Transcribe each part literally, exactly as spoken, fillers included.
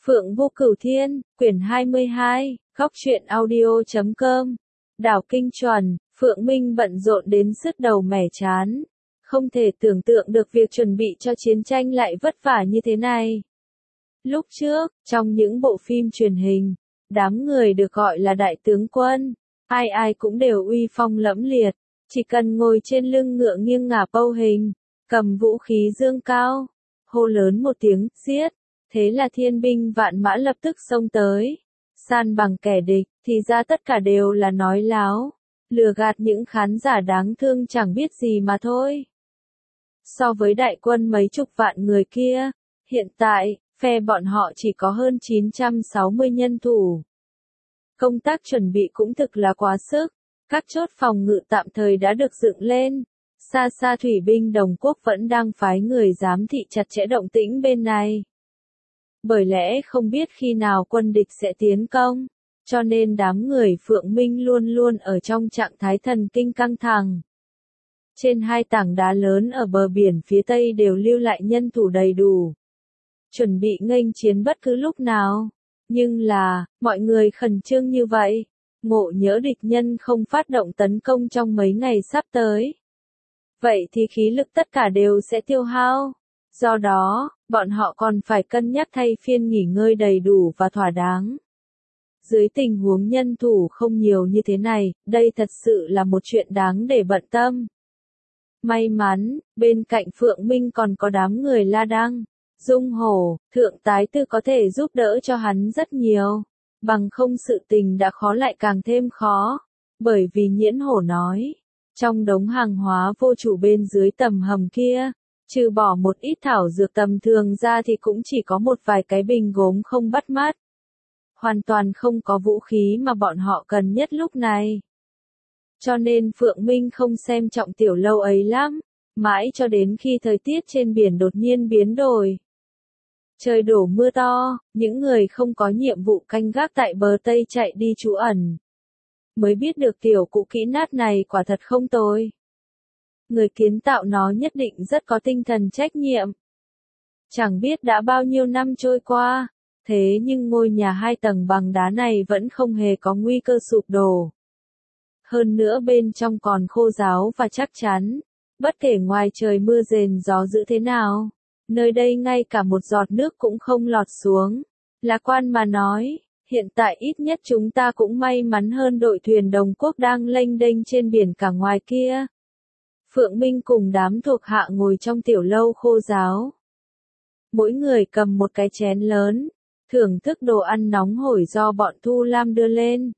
Phượng Vô Cửu Thiên, quyển hai mươi hai, góc truyện audio chấm com. Đảo Kinh Chuẩn, Phượng Minh bận rộn đến sứt đầu mẻ chán. Không thể tưởng tượng được việc chuẩn bị cho chiến tranh lại vất vả như thế này. Lúc trước, trong những bộ phim truyền hình, đám người được gọi là đại tướng quân, ai ai cũng đều uy phong lẫm liệt, chỉ cần ngồi trên lưng ngựa nghiêng ngả pâu hình, cầm vũ khí dương cao, hô lớn một tiếng, giết. Thế là thiên binh vạn mã lập tức xông tới, san bằng kẻ địch, thì ra tất cả đều là nói láo, lừa gạt những khán giả đáng thương chẳng biết gì mà thôi. So với đại quân mấy chục vạn người kia, hiện tại, phe bọn họ chỉ có hơn chín trăm sáu mươi nhân thủ. Công tác chuẩn bị cũng thực là quá sức, các chốt phòng ngự tạm thời đã được dựng lên, xa xa thủy binh Đồng Quốc vẫn đang phái người giám thị chặt chẽ động tĩnh bên này. Bởi lẽ không biết khi nào quân địch sẽ tiến công, cho nên đám người Phượng Minh luôn luôn ở trong trạng thái thần kinh căng thẳng. Trên hai tảng đá lớn ở bờ biển phía tây đều lưu lại nhân thủ đầy đủ, chuẩn bị nghênh chiến bất cứ lúc nào. Nhưng là, mọi người khẩn trương như vậy, ngộ nhỡ địch nhân không phát động tấn công trong mấy ngày sắp tới. Vậy thì khí lực tất cả đều sẽ tiêu hao. Do đó, bọn họ còn phải cân nhắc thay phiên nghỉ ngơi đầy đủ và thỏa đáng. Dưới tình huống nhân thủ không nhiều như thế này, đây thật sự là một chuyện đáng để bận tâm. May mắn, bên cạnh Phượng Minh còn có đám người La Đăng, Dung Hổ, Thượng Tái Tư có thể giúp đỡ cho hắn rất nhiều. Bằng không sự tình đã khó lại càng thêm khó. Bởi vì Nhiễn Hổ nói, trong đống hàng hóa vô chủ bên dưới tầm hầm kia, trừ bỏ một ít thảo dược tầm thường ra thì cũng chỉ có một vài cái bình gốm không bắt mắt. Hoàn toàn không có vũ khí mà bọn họ cần nhất lúc này. Cho nên Phượng Minh không xem trọng tiểu lâu ấy lắm, mãi cho đến khi thời tiết trên biển đột nhiên biến đổi. Trời đổ mưa to, những người không có nhiệm vụ canh gác tại bờ Tây chạy đi trú ẩn. Mới biết được tiểu cụ kỹ nát này quả thật không tồi. Người kiến tạo nó nhất định rất có tinh thần trách nhiệm. Chẳng biết đã bao nhiêu năm trôi qua, thế nhưng ngôi nhà hai tầng bằng đá này vẫn không hề có nguy cơ sụp đổ. Hơn nữa bên trong còn khô ráo và chắc chắn, bất kể ngoài trời mưa rền gió dữ thế nào, nơi đây ngay cả một giọt nước cũng không lọt xuống. Lạc Quan mà nói, hiện tại ít nhất chúng ta cũng may mắn hơn đội thuyền Đồng Quốc đang lênh đênh trên biển cả ngoài kia. Phượng Minh cùng đám thuộc hạ ngồi trong tiểu lâu khô ráo. Mỗi người cầm một cái chén lớn, thưởng thức đồ ăn nóng hổi do bọn Thu Lam đưa lên.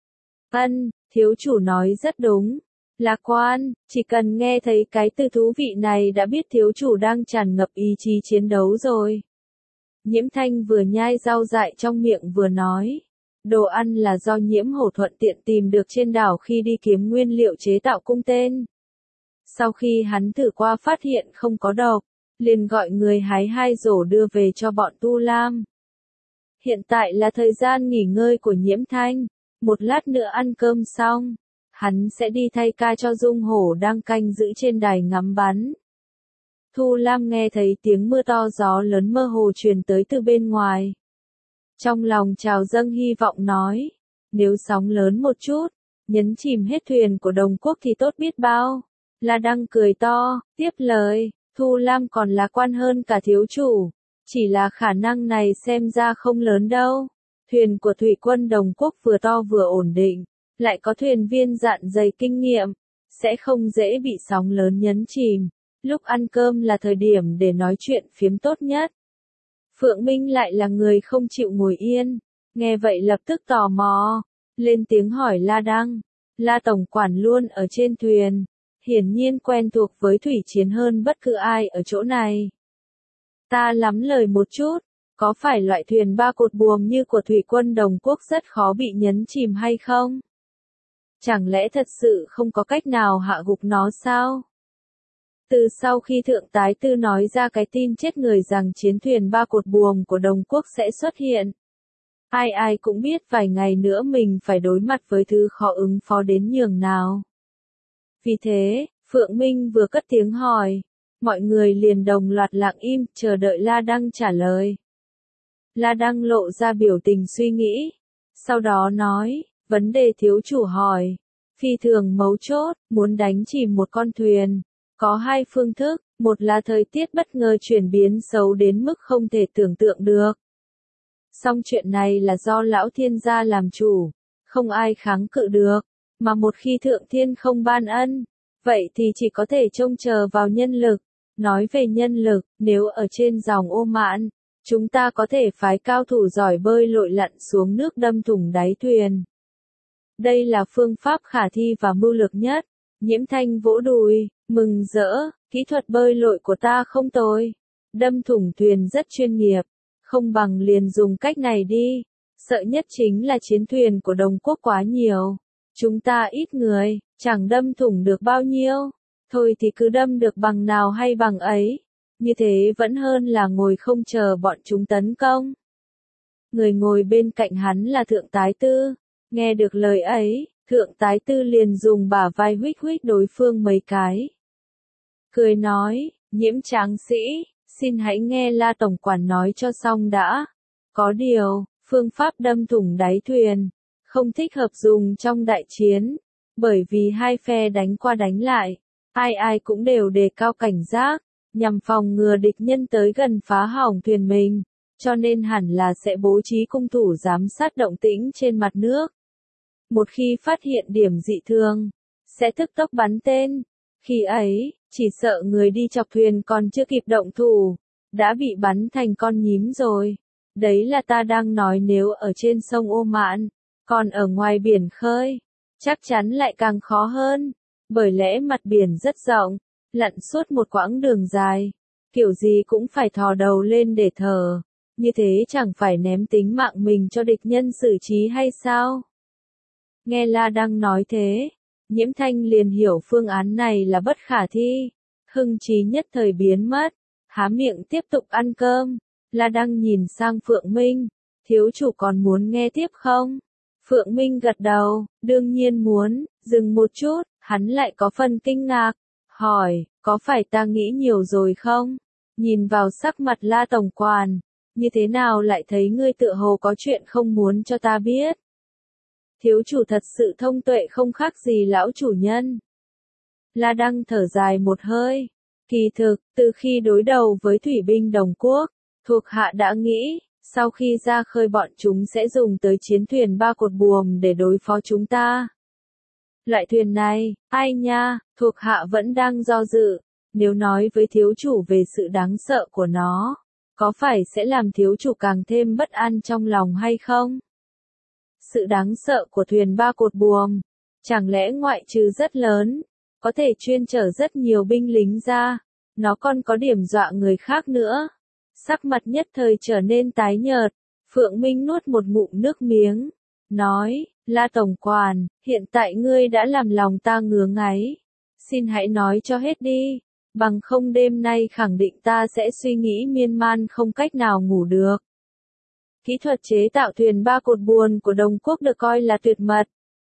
Ân, thiếu chủ nói rất đúng. Lạc Quan, chỉ cần nghe thấy cái từ thú vị này đã biết thiếu chủ đang tràn ngập ý chí chiến đấu rồi. Nhiễm Thanh vừa nhai rau dại trong miệng vừa nói. Đồ ăn là do Nhiễm Hổ thuận tiện tìm được trên đảo khi đi kiếm nguyên liệu chế tạo cung tên. Sau khi hắn thử qua phát hiện không có độc, liền gọi người hái hai rổ đưa về cho bọn Tu Lam. Hiện tại là thời gian nghỉ ngơi của Nhiễm Thanh, một lát nữa ăn cơm xong, hắn sẽ đi thay ca cho Dung Hổ đang canh giữ trên đài ngắm bắn. Thu Lam nghe thấy tiếng mưa to gió lớn mơ hồ truyền tới từ bên ngoài. Trong lòng trào dâng hy vọng nói, nếu sóng lớn một chút, nhấn chìm hết thuyền của Đồng Quốc thì tốt biết bao. La Đăng cười to, tiếp lời, Thu Lam còn lạc quan hơn cả thiếu chủ, chỉ là khả năng này xem ra không lớn đâu. Thuyền của thủy quân Đồng Quốc vừa to vừa ổn định, lại có thuyền viên dạn dày kinh nghiệm, sẽ không dễ bị sóng lớn nhấn chìm. Lúc ăn cơm là thời điểm để nói chuyện phiếm tốt nhất. Phượng Minh lại là người không chịu ngồi yên, nghe vậy lập tức tò mò, lên tiếng hỏi La Đăng. La tổng quản luôn ở trên thuyền, hiển nhiên quen thuộc với thủy chiến hơn bất cứ ai ở chỗ này. Ta lắm lời một chút, có phải loại thuyền ba cột buồm như của thủy quân Đồng Quốc rất khó bị nhấn chìm hay không? Chẳng lẽ thật sự không có cách nào hạ gục nó sao? Từ sau khi Thượng Tái Tư nói ra cái tin chết người rằng chiến thuyền ba cột buồm của Đồng Quốc sẽ xuất hiện, ai ai cũng biết vài ngày nữa mình phải đối mặt với thứ khó ứng phó đến nhường nào. Vì thế, Phượng Minh vừa cất tiếng hỏi, mọi người liền đồng loạt lặng im, chờ đợi La Đăng trả lời. La Đăng lộ ra biểu tình suy nghĩ. Sau đó nói, vấn đề thiếu chủ hỏi. Phi thường mấu chốt, muốn đánh chìm một con thuyền. Có hai phương thức, một là thời tiết bất ngờ chuyển biến xấu đến mức không thể tưởng tượng được. Song chuyện này là do lão thiên gia làm chủ, không ai kháng cự được. Mà một khi thượng thiên không ban ân, vậy thì chỉ có thể trông chờ vào nhân lực. Nói về nhân lực, nếu ở trên dòng Ô Mạn, chúng ta có thể phái cao thủ giỏi bơi lội lặn xuống nước đâm thủng đáy thuyền. Đây là phương pháp khả thi và mưu lược nhất. Nhiễm Thanh vỗ đùi, mừng rỡ, kỹ thuật bơi lội của ta không tồi. Đâm thủng thuyền rất chuyên nghiệp, không bằng liền dùng cách này đi. Sợ nhất chính là chiến thuyền của Đồng Quốc quá nhiều. Chúng ta ít người, chẳng đâm thủng được bao nhiêu. Thôi thì cứ đâm được bằng nào hay bằng ấy. Như thế vẫn hơn là ngồi không chờ bọn chúng tấn công. Người ngồi bên cạnh hắn là Thượng Tái Tư. Nghe được lời ấy, Thượng Tái Tư liền dùng bả vai huých huých đối phương mấy cái. Cười nói, Nhiễm tráng sĩ, xin hãy nghe La Tổng Quản nói cho xong đã. Có điều, phương pháp đâm thủng đáy thuyền, không thích hợp dùng trong đại chiến. Bởi vì hai phe đánh qua đánh lại, ai ai cũng đều đề cao cảnh giác, nhằm phòng ngừa địch nhân tới gần phá hỏng thuyền mình. Cho nên hẳn là sẽ bố trí cung thủ giám sát động tĩnh trên mặt nước. Một khi phát hiện điểm dị thường, sẽ tức tốc bắn tên. Khi ấy, chỉ sợ người đi chọc thuyền còn chưa kịp động thủ, đã bị bắn thành con nhím rồi. Đấy là ta đang nói nếu ở trên sông Ô Mạn, còn ở ngoài biển khơi, chắc chắn lại càng khó hơn. Bởi lẽ mặt biển rất rộng, lặn suốt một quãng đường dài, kiểu gì cũng phải thò đầu lên để thở. Như thế chẳng phải ném tính mạng mình cho địch nhân xử trí hay sao? Nghe La Đăng nói thế, Nhiễm Thanh liền hiểu phương án này là bất khả thi. Hưng trí nhất thời biến mất, há miệng tiếp tục ăn cơm. La Đăng nhìn sang Phượng Minh, thiếu chủ còn muốn nghe tiếp không? Phượng Minh gật đầu, đương nhiên muốn. Dừng một chút, hắn lại có phần kinh ngạc, hỏi, có phải ta nghĩ nhiều rồi không? Nhìn vào sắc mặt La Tổng Quản, như thế nào lại thấy ngươi tựa hồ có chuyện không muốn cho ta biết? Thiếu chủ thật sự thông tuệ không khác gì lão chủ nhân. La Đăng thở dài một hơi. Kỳ thực, từ khi đối đầu với thủy binh Đồng Quốc, thuộc hạ đã nghĩ, sau khi ra khơi bọn chúng sẽ dùng tới chiến thuyền ba cột buồm để đối phó chúng ta. Loại thuyền này, ai nha, thuộc hạ vẫn đang do dự. Nếu nói với thiếu chủ về sự đáng sợ của nó, có phải sẽ làm thiếu chủ càng thêm bất an trong lòng hay không? Sự đáng sợ của thuyền ba cột buồm, chẳng lẽ ngoại trừ rất lớn, có thể chuyên chở rất nhiều binh lính ra, nó còn có điểm dọa người khác nữa. Sắc mặt nhất thời trở nên tái nhợt, Phượng Minh nuốt một ngụm nước miếng, nói, La Tổng Quản, hiện tại ngươi đã làm lòng ta ngứa ngáy. Xin hãy nói cho hết đi, bằng không đêm nay khẳng định ta sẽ suy nghĩ miên man không cách nào ngủ được. Kỹ thuật chế tạo thuyền ba cột buồm của Đồng Quốc được coi là tuyệt mật.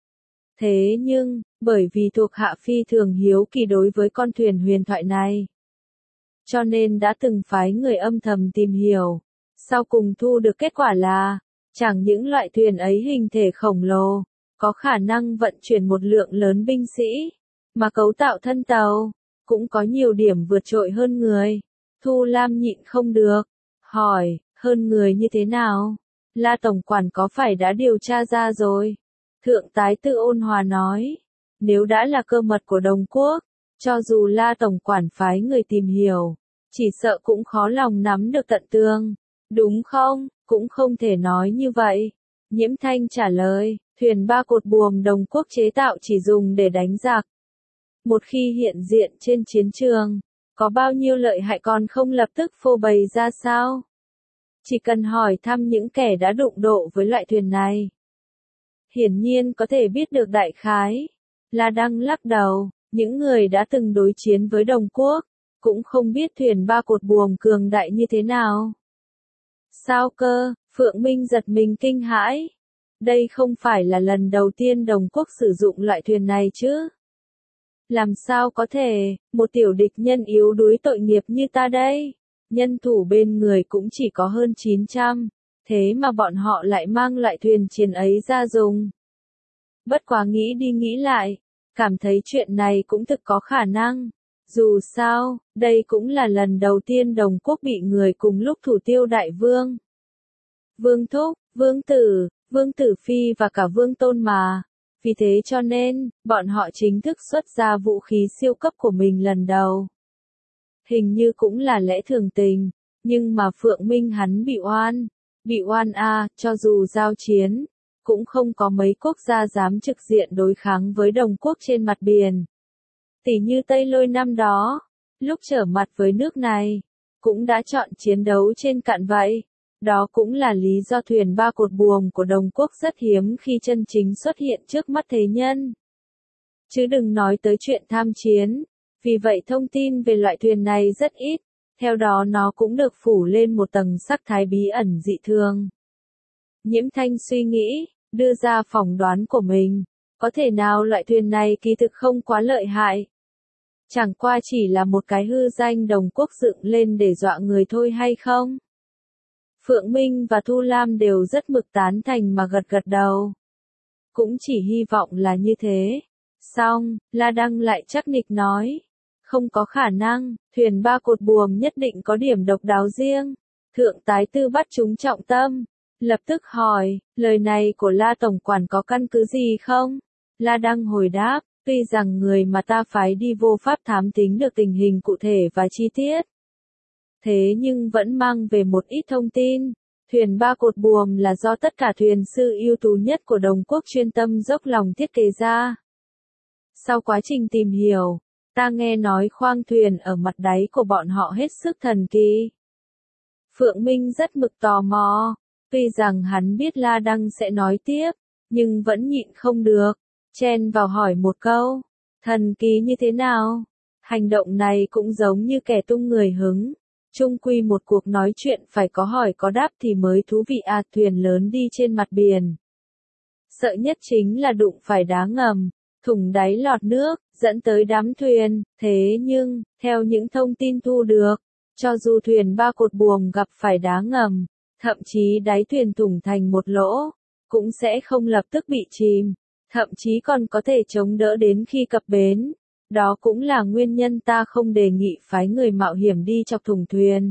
Thế nhưng, bởi vì thuộc hạ phi thường hiếu kỳ đối với con thuyền huyền thoại này, cho nên đã từng phái người âm thầm tìm hiểu. Sau cùng thu được kết quả là, chẳng những loại thuyền ấy hình thể khổng lồ, có khả năng vận chuyển một lượng lớn binh sĩ, mà cấu tạo thân tàu, cũng có nhiều điểm vượt trội hơn người. Thu Lam nhịn không được, hỏi, hơn người như thế nào? La Tổng Quản có phải đã điều tra ra rồi? Thượng Tái Tư ôn hòa nói, nếu đã là cơ mật của Đồng Quốc, cho dù La Tổng Quản phái người tìm hiểu, chỉ sợ cũng khó lòng nắm được tận tường. Đúng không? Cũng không thể nói như vậy. Nhiễm Thanh trả lời, thuyền ba cột buồm Đồng Quốc chế tạo chỉ dùng để đánh giặc. Một khi hiện diện trên chiến trường, có bao nhiêu lợi hại còn không lập tức phô bày ra sao? Chỉ cần hỏi thăm những kẻ đã đụng độ với loại thuyền này, hiển nhiên có thể biết được đại khái. La Đăng lắc đầu, những người đã từng đối chiến với Đồng Quốc, cũng không biết thuyền ba cột buồm cường đại như thế nào. Sao cơ? Phượng Minh giật mình kinh hãi. Đây không phải là lần đầu tiên Đồng Quốc sử dụng loại thuyền này chứ? Làm sao có thể, một tiểu địch nhân yếu đuối tội nghiệp như ta đây? Nhân thủ bên người cũng chỉ có hơn chín trăm. thế mà bọn họ lại mang loại thuyền chiến ấy ra dùng. Bất quá nghĩ đi nghĩ lại, cảm thấy chuyện này cũng thực có khả năng. Dù sao, đây cũng là lần đầu tiên Đồng Quốc bị người cùng lúc thủ tiêu đại vương. Vương Thúc, Vương Tử, Vương Tử Phi và cả Vương Tôn mà. Vì thế cho nên, bọn họ chính thức xuất ra vũ khí siêu cấp của mình lần đầu. Hình như cũng là lẽ thường tình, nhưng mà Phượng Minh hắn bị oan. Bị oan a, cho dù giao chiến, cũng không có mấy quốc gia dám trực diện đối kháng với Đồng Quốc trên mặt biển. Tỷ như Tây Lôi năm đó, lúc trở mặt với nước này, cũng đã chọn chiến đấu trên cạn vậy. Đó cũng là lý do thuyền ba cột buồm của Đồng Quốc rất hiếm khi chân chính xuất hiện trước mắt thế nhân. Chứ đừng nói tới chuyện tham chiến, vì vậy thông tin về loại thuyền này rất ít, theo đó nó cũng được phủ lên một tầng sắc thái bí ẩn dị thường. Nhiễm Thanh suy nghĩ, đưa ra phỏng đoán của mình, có thể nào loại thuyền này kỳ thực không quá lợi hại? Chẳng qua chỉ là một cái hư danh Đồng Quốc dựng lên để dọa người thôi hay không? Phượng Minh và Thu Lam đều rất mực tán thành mà gật gật đầu. Cũng chỉ hy vọng là như thế. Xong, La Đăng lại chắc nịch nói. Không có khả năng, thuyền ba cột buồm nhất định có điểm độc đáo riêng. Thượng tái tư bắt chúng trọng tâm. Lập tức hỏi, lời này của La Tổng Quản có căn cứ gì không? La Đăng hồi đáp, tuy rằng người mà ta phái đi vô pháp thám tính được tình hình cụ thể và chi tiết. Thế nhưng vẫn mang về một ít thông tin. Thuyền ba cột buồm là do tất cả thuyền sư ưu tú nhất của Đồng Quốc chuyên tâm dốc lòng thiết kế ra. Sau quá trình tìm hiểu, ta nghe nói khoang thuyền ở mặt đáy của bọn họ hết sức thần kỳ. Phượng Minh rất mực tò mò, tuy rằng hắn biết La Đăng sẽ nói tiếp, nhưng vẫn nhịn không được, chen vào hỏi một câu, thần kỳ như thế nào? Hành động này cũng giống như kẻ tung người hứng. Chung quy một cuộc nói chuyện phải có hỏi có đáp thì mới thú vị à, thuyền lớn đi trên mặt biển. Sợ nhất chính là đụng phải đá ngầm, thủng đáy lọt nước, dẫn tới đắm thuyền, thế nhưng, theo những thông tin thu được, cho dù thuyền ba cột buồm gặp phải đá ngầm, thậm chí đáy thuyền thủng thành một lỗ, cũng sẽ không lập tức bị chìm, thậm chí còn có thể chống đỡ đến khi cập bến. Đó cũng là nguyên nhân ta không đề nghị phái người mạo hiểm đi chọc thủng thuyền.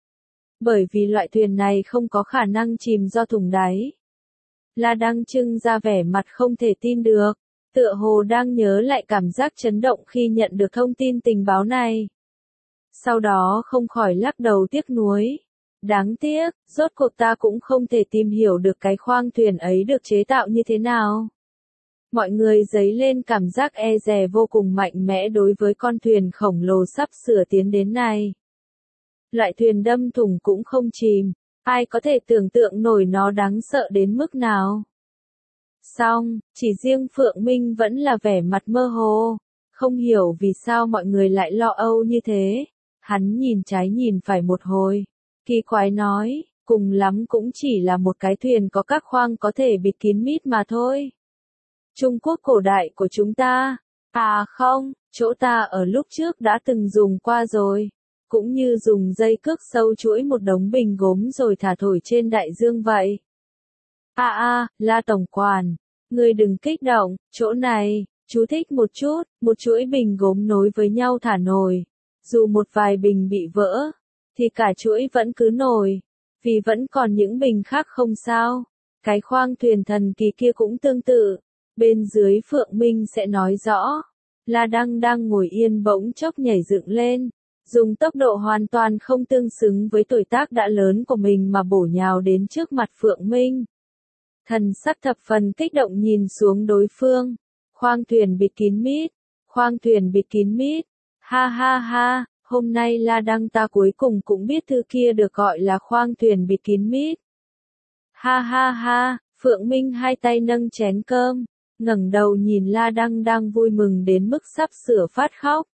Bởi vì loại thuyền này không có khả năng chìm do thủng đáy. La Đăng trưng ra vẻ mặt không thể tin được, tựa hồ đang nhớ lại cảm giác chấn động khi nhận được thông tin tình báo này. Sau đó không khỏi lắc đầu tiếc nuối. Đáng tiếc, rốt cuộc ta cũng không thể tìm hiểu được cái khoang thuyền ấy được chế tạo như thế nào. Mọi người dấy lên cảm giác e dè vô cùng mạnh mẽ đối với con thuyền khổng lồ sắp sửa tiến đến này. Loại thuyền đâm thủng cũng không chìm, ai có thể tưởng tượng nổi nó đáng sợ đến mức nào. Xong, chỉ riêng Phượng Minh vẫn là vẻ mặt mơ hồ, không hiểu vì sao mọi người lại lo âu như thế. Hắn nhìn trái nhìn phải một hồi, kỳ quái nói, cùng lắm cũng chỉ là một cái thuyền có các khoang có thể bịt kín mít mà thôi. Trung Quốc cổ đại của chúng ta, à không, chỗ ta ở lúc trước đã từng dùng qua rồi, cũng như dùng dây cước sâu chuỗi một đống bình gốm rồi thả thổi trên đại dương vậy. À à, La Tổng Quản, ngươi đừng kích động, chỗ này, chú thích một chút, một chuỗi bình gốm nối với nhau thả nổi, dù một vài bình bị vỡ, thì cả chuỗi vẫn cứ nổi, vì vẫn còn những bình khác không sao. Cái khoang thuyền thần kỳ kia cũng tương tự. Bên dưới Phượng Minh sẽ nói rõ. La Đăng đang ngồi yên bỗng chốc nhảy dựng lên, dùng tốc độ hoàn toàn không tương xứng với tuổi tác đã lớn của mình mà bổ nhào đến trước mặt Phượng Minh. Thần sắc thập phần kích động nhìn xuống đối phương. Khoang thuyền bịt kín mít, khoang thuyền bịt kín mít, ha ha ha, hôm nay La Đăng ta cuối cùng cũng biết thứ kia được gọi là khoang thuyền bịt kín mít. Ha ha ha, Phượng Minh hai tay nâng chén cơm, ngẩng đầu nhìn La Đăng đang vui mừng đến mức sắp sửa phát khóc.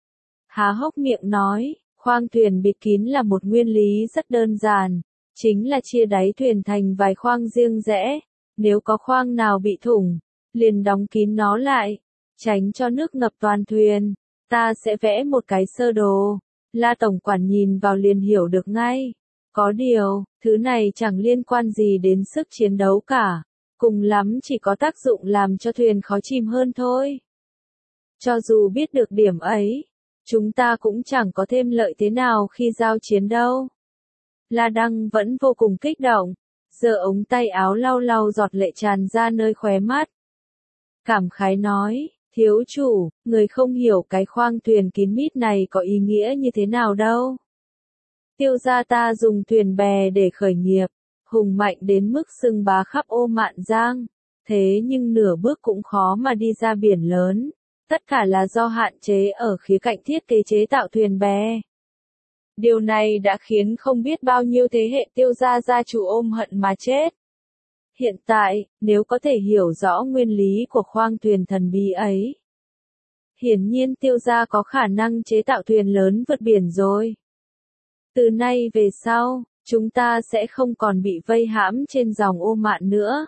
Há hốc miệng nói, khoang thuyền bịt kín là một nguyên lý rất đơn giản, chính là chia đáy thuyền thành vài khoang riêng rẽ, nếu có khoang nào bị thủng, liền đóng kín nó lại, tránh cho nước ngập toàn thuyền. Ta sẽ vẽ một cái sơ đồ. La Tổng Quản nhìn vào liền hiểu được ngay. Có điều, thứ này chẳng liên quan gì đến sức chiến đấu cả, cùng lắm chỉ có tác dụng làm cho thuyền khó chìm hơn thôi. Cho dù biết được điểm ấy, chúng ta cũng chẳng có thêm lợi thế nào khi giao chiến đâu. La Đăng vẫn vô cùng kích động, giơ ống tay áo lau lau giọt lệ tràn ra nơi khóe mắt. Cảm khái nói, thiếu chủ, người không hiểu cái khoang thuyền kín mít này có ý nghĩa như thế nào đâu. Tiêu gia ta dùng thuyền bè để khởi nghiệp, hùng mạnh đến mức xưng bá khắp ô Mạn Giang, thế nhưng nửa bước cũng khó mà đi ra biển lớn, tất cả là do hạn chế ở khía cạnh thiết kế chế tạo thuyền bè. Điều này đã khiến không biết bao nhiêu thế hệ Tiêu gia gia chủ ôm hận mà chết. Hiện tại, nếu có thể hiểu rõ nguyên lý của khoang thuyền thần bí ấy, hiển nhiên Tiêu gia có khả năng chế tạo thuyền lớn vượt biển rồi. Từ nay về sau, chúng ta sẽ không còn bị vây hãm trên dòng ô Mạn nữa.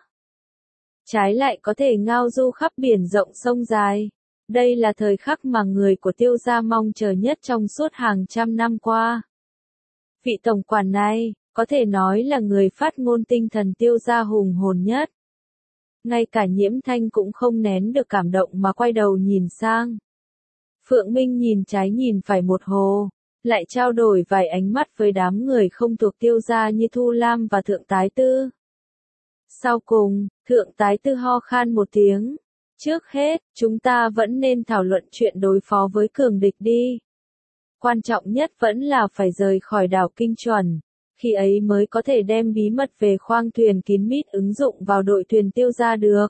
Trái lại có thể ngao du khắp biển rộng sông dài. Đây là thời khắc mà người của Tiêu gia mong chờ nhất trong suốt hàng trăm năm qua. Vị tổng quản này, có thể nói là người phát ngôn tinh thần Tiêu gia hùng hồn nhất. Ngay cả Nhiễm Thanh cũng không nén được cảm động mà quay đầu nhìn sang. Phượng Minh nhìn trái nhìn phải một hồ, lại trao đổi vài ánh mắt với đám người không thuộc Tiêu gia như Thu Lam và Thượng Tái Tư. Sau cùng, Thượng Tái Tư ho khan một tiếng. Trước hết, chúng ta vẫn nên thảo luận chuyện đối phó với cường địch đi. Quan trọng nhất vẫn là phải rời khỏi đảo Kinh Chuẩn, khi ấy mới có thể đem bí mật về khoang thuyền kín mít ứng dụng vào đội thuyền Tiêu gia được.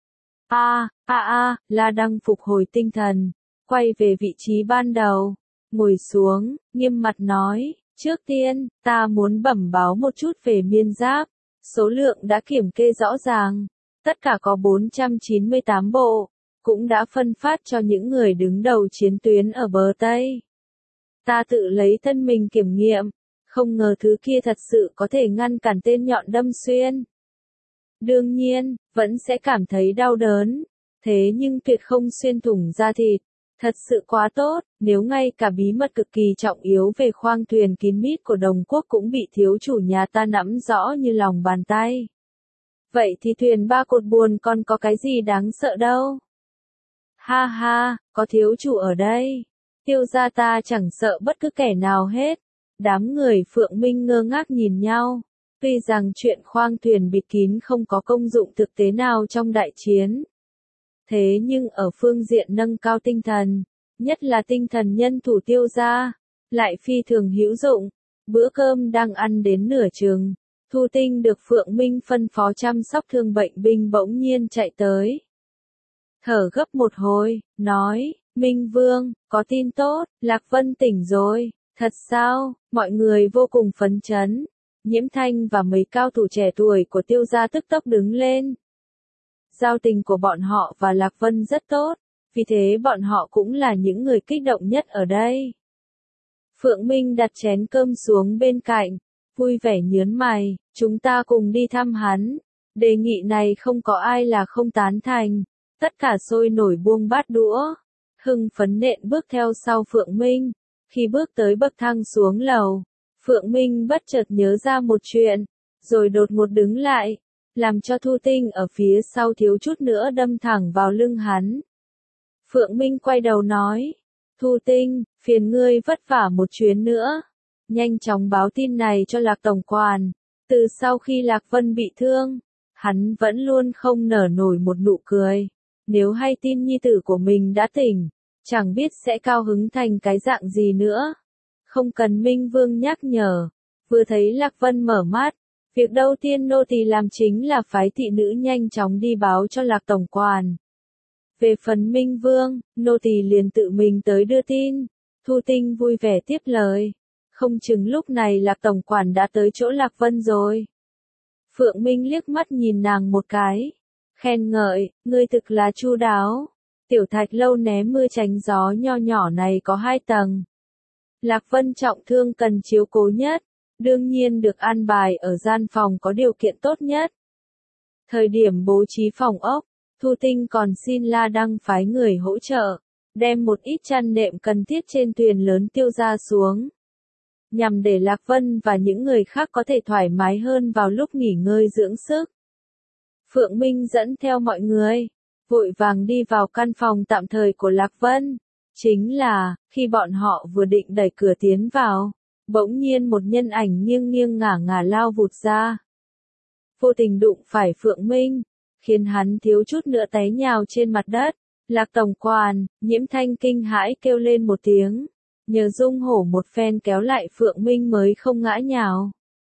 A, a a, La Đăng phục hồi tinh thần, quay về vị trí ban đầu, ngồi xuống, nghiêm mặt nói, trước tiên, ta muốn bẩm báo một chút về miên giáp, số lượng đã kiểm kê rõ ràng. Tất cả có bốn trăm chín mươi tám bộ, cũng đã phân phát cho những người đứng đầu chiến tuyến ở bờ Tây. Ta tự lấy thân mình kiểm nghiệm, không ngờ thứ kia thật sự có thể ngăn cản tên nhọn đâm xuyên. Đương nhiên, vẫn sẽ cảm thấy đau đớn, thế nhưng tuyệt không xuyên thủng da thịt. Thật sự quá tốt, nếu ngay cả bí mật cực kỳ trọng yếu về khoang thuyền kín mít của Đồng Quốc cũng bị thiếu chủ nhà ta nắm rõ như lòng bàn tay. Vậy thì thuyền ba cột buồm còn có cái gì đáng sợ đâu. Ha ha, có thiếu chủ ở đây. Tiêu gia ta chẳng sợ bất cứ kẻ nào hết. Đám người Phượng Minh ngơ ngác nhìn nhau. Tuy rằng chuyện khoang thuyền bịt kín không có công dụng thực tế nào trong đại chiến. Thế nhưng ở phương diện nâng cao tinh thần, nhất là tinh thần nhân thủ Tiêu gia, lại phi thường hữu dụng. Bữa cơm đang ăn đến nửa chừng. Thu Tinh được Phượng Minh phân phó chăm sóc thương bệnh binh bỗng nhiên chạy tới. Thở gấp một hồi, nói, Minh Vương, có tin tốt, Lạc Vân tỉnh rồi, thật sao, mọi người vô cùng phấn chấn. Nhiễm Thanh và mấy cao thủ trẻ tuổi của Tiêu gia tức tốc đứng lên. Giao tình của bọn họ và Lạc Vân rất tốt, vì thế bọn họ cũng là những người kích động nhất ở đây. Phượng Minh đặt chén cơm xuống bên cạnh. Vui vẻ nhớn mày, chúng ta cùng đi thăm hắn. Đề nghị này không có ai là không tán thành. Tất cả sôi nổi buông bát đũa. Hưng phấn nện bước theo sau Phượng Minh. Khi bước tới bậc thang xuống lầu, Phượng Minh bất chợt nhớ ra một chuyện, rồi đột ngột đứng lại, làm cho Thu Tinh ở phía sau thiếu chút nữa đâm thẳng vào lưng hắn. Phượng Minh quay đầu nói, Thu Tinh, phiền ngươi vất vả một chuyến nữa. Nhanh chóng báo tin này cho Lạc Tổng quản. Từ sau khi Lạc Vân bị thương, hắn vẫn luôn không nở nổi một nụ cười. Nếu hay tin nhi tử của mình đã tỉnh, chẳng biết sẽ cao hứng thành cái dạng gì nữa. Không cần Minh Vương nhắc nhở. Vừa thấy Lạc Vân mở mắt, việc đầu tiên nô tỳ làm chính là phái thị nữ nhanh chóng đi báo cho Lạc Tổng quản. Về phần Minh Vương, nô tỳ liền tự mình tới đưa tin. Thu Tinh vui vẻ tiếp lời. Không chừng lúc này Lạc Tổng quản đã tới chỗ Lạc Vân rồi. Phượng Minh liếc mắt nhìn nàng một cái. Khen ngợi, ngươi thực là chu đáo. Tiểu thạch lâu né mưa tránh gió nho nhỏ này có hai tầng. Lạc Vân trọng thương cần chiếu cố nhất. Đương nhiên được an bài ở gian phòng có điều kiện tốt nhất. Thời điểm bố trí phòng ốc, Thu Tinh còn xin La Đăng phái người hỗ trợ. Đem một ít chăn nệm cần thiết trên thuyền lớn Tiêu gia xuống. nhằm để Lạc Vân và những người khác có thể thoải mái hơn vào lúc nghỉ ngơi dưỡng sức. Phượng Minh dẫn theo mọi người, vội vàng đi vào căn phòng tạm thời của Lạc Vân. Chính là, khi bọn họ vừa định đẩy cửa tiến vào, bỗng nhiên một nhân ảnh nghiêng nghiêng ngả ngả lao vụt ra. Vô tình đụng phải Phượng Minh, khiến hắn thiếu chút nữa té nhào trên mặt đất. Lạc tổng quản, Nhiễm Thanh kinh hãi kêu lên một tiếng, nhờ dung hổ một phen kéo lại Phượng Minh mới không ngã nhào.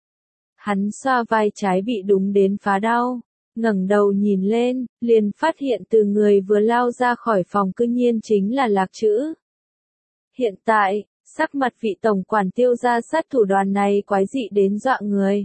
Hắn xoa vai trái bị đúng đến phá đau, ngẩng đầu nhìn lên, liền phát hiện từ người vừa lao ra khỏi phòng cư nhiên chính là Lạc Trữ. Hiện tại, sắc mặt vị tổng quản Tiêu gia sát thủ đoàn này quái dị đến dọa người.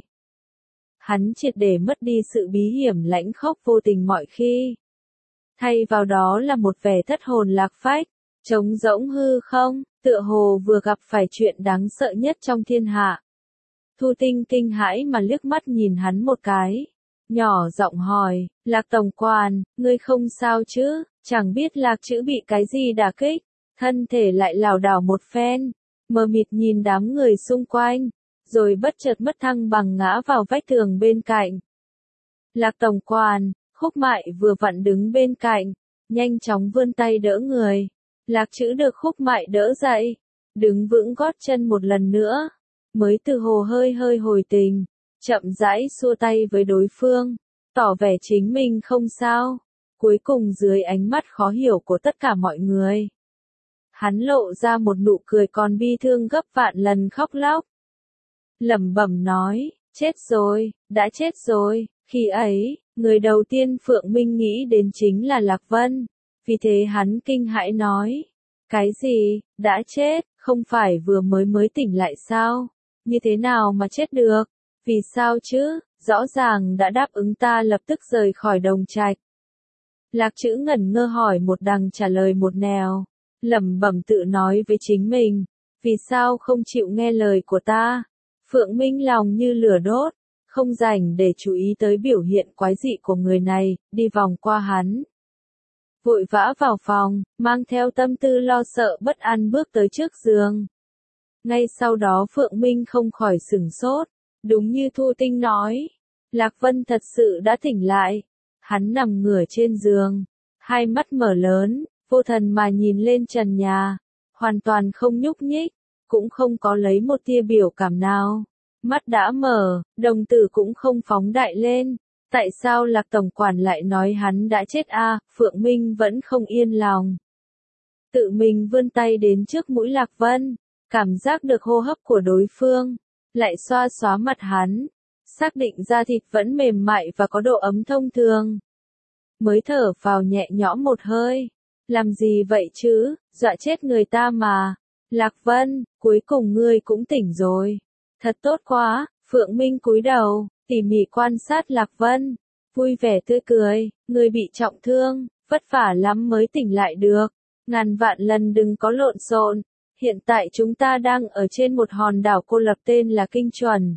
Hắn triệt để mất đi sự bí hiểm lãnh khốc vô tình mọi khi. Thay vào đó là một vẻ thất hồn lạc phách, trống rỗng hư không, tựa hồ vừa gặp phải chuyện đáng sợ nhất trong thiên hạ. Thu Tinh kinh hãi mà liếc mắt nhìn hắn một cái, nhỏ giọng hỏi, Lạc tổng quản, ngươi không sao chứ, chẳng biết Lạc Trữ bị cái gì đả kích, thân thể lại lảo đảo một phen, mờ mịt nhìn đám người xung quanh, rồi bất chợt mất thăng bằng ngã vào vách tường bên cạnh. Lạc tổng quản, Khúc Mại vừa vặn đứng bên cạnh, nhanh chóng vươn tay đỡ người. Lạc Trữ được Khúc Mại đỡ dậy, đứng vững gót chân một lần nữa, mới từ hồ hơi hơi hồi tình, chậm rãi xua tay với đối phương, tỏ vẻ chính mình không sao. Cuối cùng dưới ánh mắt khó hiểu của tất cả mọi người, hắn lộ ra một nụ cười còn bi thương gấp vạn lần khóc lóc. Lẩm bẩm nói, chết rồi, đã chết rồi. Khi ấy, người đầu tiên Phượng Minh nghĩ đến chính là Lạc Vân, vì thế hắn kinh hãi nói, cái gì, đã chết, không phải vừa mới mới tỉnh lại sao, như thế nào mà chết được, vì sao chứ, rõ ràng đã đáp ứng ta lập tức rời khỏi Đồng Trạch. Lạc Trữ ngẩn ngơ hỏi một đằng trả lời một nẻo, lẩm bẩm tự nói với chính mình, vì sao không chịu nghe lời của ta. Phượng Minh lòng như lửa đốt, không rảnh để chú ý tới biểu hiện quái dị của người này, đi vòng qua hắn. Vội vã vào phòng, mang theo tâm tư lo sợ bất an bước tới trước giường. Ngay sau đó Phượng Minh không khỏi sửng sốt, đúng như Thu Tinh nói, Lạc Vân thật sự đã tỉnh lại. Hắn nằm ngửa trên giường, hai mắt mở lớn, vô thần mà nhìn lên trần nhà, hoàn toàn không nhúc nhích, cũng không có lấy một tia biểu cảm nào. Mắt đã mở, đồng tử cũng không phóng đại lên. Tại sao Lạc tổng quản lại nói hắn đã chết a? À, Phượng Minh vẫn không yên lòng. Tự mình vươn tay đến trước mũi Lạc Vân, cảm giác được hô hấp của đối phương, lại xoa xóa mặt hắn, xác định da thịt vẫn mềm mại và có độ ấm thông thường. Mới thở vào nhẹ nhõm một hơi. Làm gì vậy chứ, dọa chết người ta mà. Lạc Vân, cuối cùng ngươi cũng tỉnh rồi. Thật tốt quá. Phượng Minh cúi đầu, tỉ mỉ quan sát Lạc Vân, vui vẻ tươi cười, người bị trọng thương, vất vả lắm mới tỉnh lại được. Ngàn vạn lần đừng có lộn xộn. Hiện tại chúng ta đang ở trên một hòn đảo cô lập tên là Kinh Chuẩn.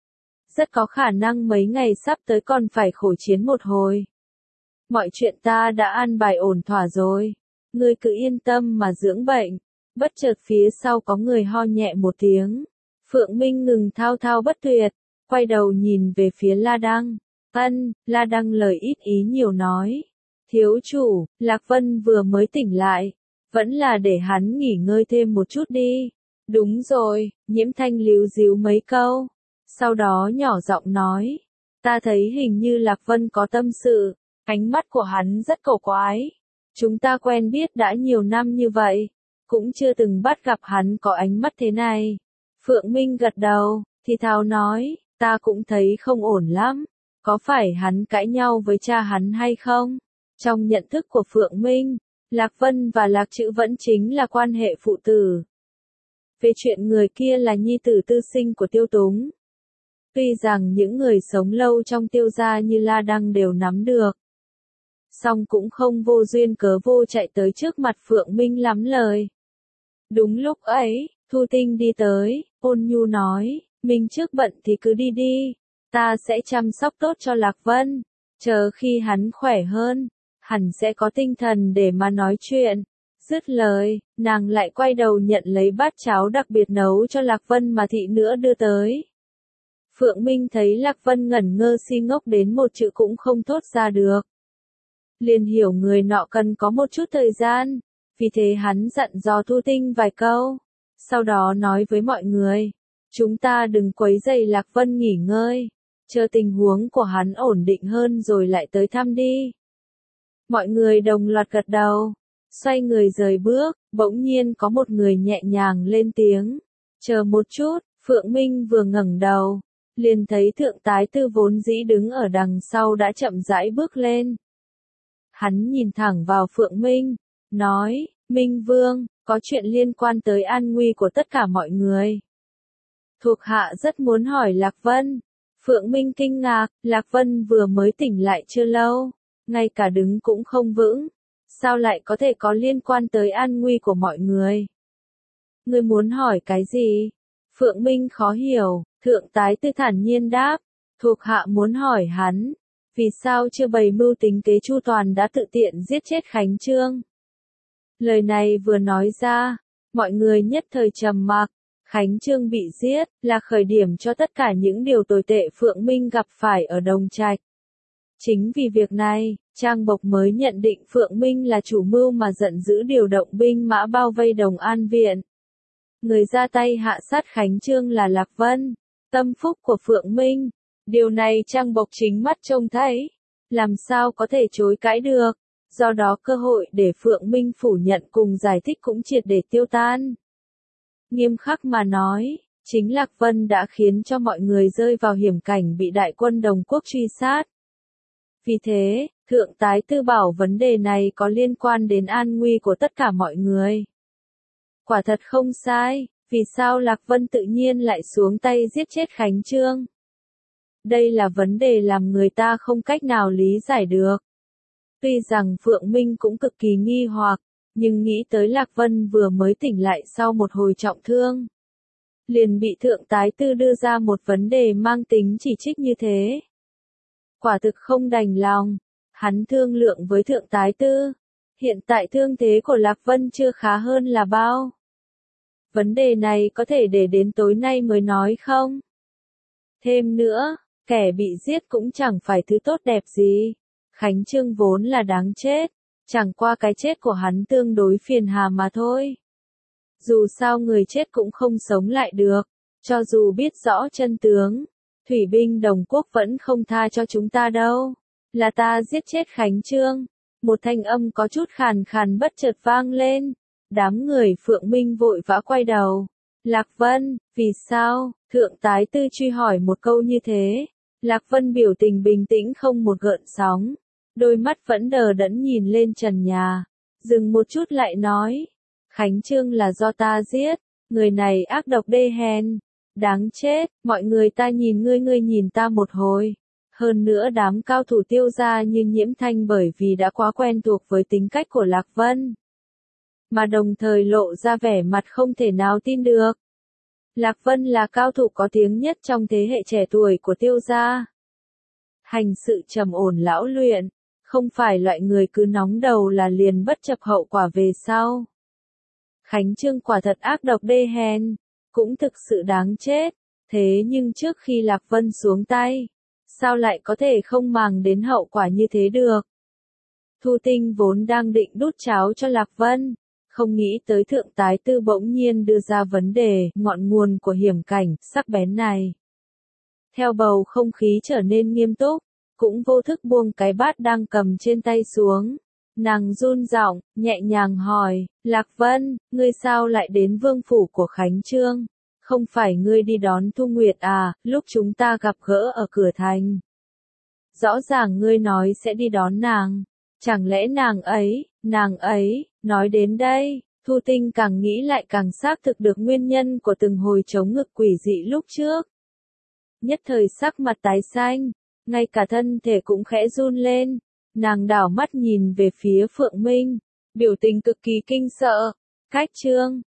Rất có khả năng mấy ngày sắp tới còn phải khổ chiến một hồi. Mọi chuyện ta đã an bài ổn thỏa rồi. Ngươi cứ yên tâm mà dưỡng bệnh. Bất chợt phía sau có người ho nhẹ một tiếng. Phượng Minh ngừng thao thao bất tuyệt, quay đầu nhìn về phía La Đăng. Ân, La Đăng lời ít ý nhiều nói. Thiếu chủ, Lạc Vân vừa mới tỉnh lại. Vẫn là để hắn nghỉ ngơi thêm một chút đi. Đúng rồi, Nhiễm Thanh líu díu mấy câu. Sau đó nhỏ giọng nói. Ta thấy hình như Lạc Vân có tâm sự. Ánh mắt của hắn rất cổ quái. Chúng ta quen biết đã nhiều năm như vậy. Cũng chưa từng bắt gặp hắn có ánh mắt thế này. Phượng Minh gật đầu, thì thào nói, ta cũng thấy không ổn lắm. Có phải hắn cãi nhau với cha hắn hay không? Trong nhận thức của Phượng Minh, Lạc Vân và Lạc Trữ vẫn chính là quan hệ phụ tử. Về chuyện người kia là nhi tử tư sinh của Tiêu Túng. Tuy rằng những người sống lâu trong Tiêu gia như La Đăng đều nắm được. Song cũng không vô duyên cớ vô chạy tới trước mặt Phượng Minh lắm lời. Đúng lúc ấy, Thu Tinh đi tới, ôn nhu nói, mình trước bận thì cứ đi đi, ta sẽ chăm sóc tốt cho Lạc Vân, chờ khi hắn khỏe hơn, hẳn sẽ có tinh thần để mà nói chuyện. Dứt lời, nàng lại quay đầu nhận lấy bát cháo đặc biệt nấu cho Lạc Vân mà thị nữa đưa tới. Phượng Minh thấy Lạc Vân ngẩn ngơ si ngốc đến một chữ cũng không thốt ra được. Liền hiểu người nọ cần có một chút thời gian, vì thế hắn dặn dò Thu Tinh vài câu. Sau đó nói với mọi người, chúng ta đừng quấy rầy Lạc Vân nghỉ ngơi, chờ tình huống của hắn ổn định hơn rồi lại tới thăm đi. Mọi người đồng loạt gật đầu, xoay người rời bước, bỗng nhiên có một người nhẹ nhàng lên tiếng. Chờ một chút, Phượng Minh vừa ngẩng đầu, liền thấy thượng tái tư vốn dĩ đứng ở đằng sau đã chậm rãi bước lên. Hắn nhìn thẳng vào Phượng Minh, nói, Minh Vương, có chuyện liên quan tới an nguy của tất cả mọi người. Thuộc hạ rất muốn hỏi Lạc Vân. Phượng Minh kinh ngạc, Lạc Vân vừa mới tỉnh lại chưa lâu, ngay cả đứng cũng không vững. Sao lại có thể có liên quan tới an nguy của mọi người? Ngươi muốn hỏi cái gì? Phượng Minh khó hiểu, thượng tái tư thản nhiên đáp, thuộc hạ muốn hỏi hắn, vì sao chưa bày mưu tính kế chu toàn đã tự tiện giết chết Khánh Chương? Lời này vừa nói ra, mọi người nhất thời trầm mặc. Khánh Chương bị giết, là khởi điểm cho tất cả những điều tồi tệ Phượng Minh gặp phải ở Đồng Trạch. Chính vì việc này, Trang Bộc mới nhận định Phượng Minh là chủ mưu mà giận dữ điều động binh mã bao vây Đồng An Viện. Người ra tay hạ sát Khánh Chương là Lạc Vân, tâm phúc của Phượng Minh. Điều này Trang Bộc chính mắt trông thấy, làm sao có thể chối cãi được, do đó cơ hội để Phượng Minh phủ nhận cùng giải thích cũng triệt để tiêu tan. Nghiêm khắc mà nói, chính Lạc Vân đã khiến cho mọi người rơi vào hiểm cảnh bị đại quân Đồng Quốc truy sát. Vì thế, thượng tái tư bảo vấn đề này có liên quan đến an nguy của tất cả mọi người. Quả thật không sai, vì sao Lạc Vân tự nhiên lại xuống tay giết chết Khánh Chương? Đây là vấn đề làm người ta không cách nào lý giải được. Tuy rằng Phượng Minh cũng cực kỳ nghi hoặc, nhưng nghĩ tới Lạc Vân vừa mới tỉnh lại sau một hồi trọng thương. Liền bị thượng tái tư đưa ra một vấn đề mang tính chỉ trích như thế. Quả thực không đành lòng, hắn thương lượng với thượng tái tư. Hiện tại thương thế của Lạc Vân chưa khá hơn là bao? Vấn đề này có thể để đến tối nay mới nói không? Thêm nữa, kẻ bị giết cũng chẳng phải thứ tốt đẹp gì. Khánh Chương vốn là đáng chết, chẳng qua cái chết của hắn tương đối phiền hà mà thôi. Dù sao người chết cũng không sống lại được, cho dù biết rõ chân tướng, thủy binh Đồng Quốc vẫn không tha cho chúng ta đâu. Là ta giết chết Khánh Chương. Một thanh âm có chút khàn khàn bất chợt vang lên. Đám người Phượng Minh vội vã quay đầu. Lạc Vân, vì sao? Thượng tái tư truy hỏi một câu như thế. Lạc Vân biểu tình bình tĩnh không một gợn sóng. Đôi mắt vẫn đờ đẫn nhìn lên trần nhà. Dừng một chút lại nói. Khánh Chương là do ta giết. Người này ác độc đê hèn. Đáng chết, mọi người ta nhìn ngươi ngươi nhìn ta một hồi. Hơn nữa đám cao thủ Tiêu gia như Nhiễm Thanh bởi vì đã quá quen thuộc với tính cách của Lạc Vân. Mà đồng thời lộ ra vẻ mặt không thể nào tin được. Lạc Vân là cao thủ có tiếng nhất trong thế hệ trẻ tuổi của Tiêu gia. Hành sự trầm ổn lão luyện, không phải loại người cứ nóng đầu là liền bất chấp hậu quả về sau. Khánh Chương quả thật ác độc đê hèn, cũng thực sự đáng chết, thế nhưng trước khi Lạc Vân xuống tay, sao lại có thể không màng đến hậu quả như thế được? Thu Tinh vốn đang định đút cháo cho Lạc Vân, không nghĩ tới thượng tái tư bỗng nhiên đưa ra vấn đề, ngọn nguồn của hiểm cảnh, sắc bén này. Theo bầu không khí trở nên nghiêm túc, cũng vô thức buông cái bát đang cầm trên tay xuống. Nàng run giọng, nhẹ nhàng hỏi, Lạc Vân, ngươi sao lại đến vương phủ của Khánh Chương? Không phải ngươi đi đón Thu Nguyệt à, lúc chúng ta gặp gỡ ở cửa thành. Rõ ràng ngươi nói sẽ đi đón nàng. Chẳng lẽ nàng ấy, nàng ấy, nói đến đây, Thu Tinh càng nghĩ lại càng xác thực được nguyên nhân của từng hồi chống ngực quỷ dị lúc trước. Nhất thời sắc mặt tái xanh, ngay cả thân thể cũng khẽ run lên. Nàng đảo mắt nhìn về phía Phượng Minh, biểu tình cực kỳ kinh sợ. Cách Chương,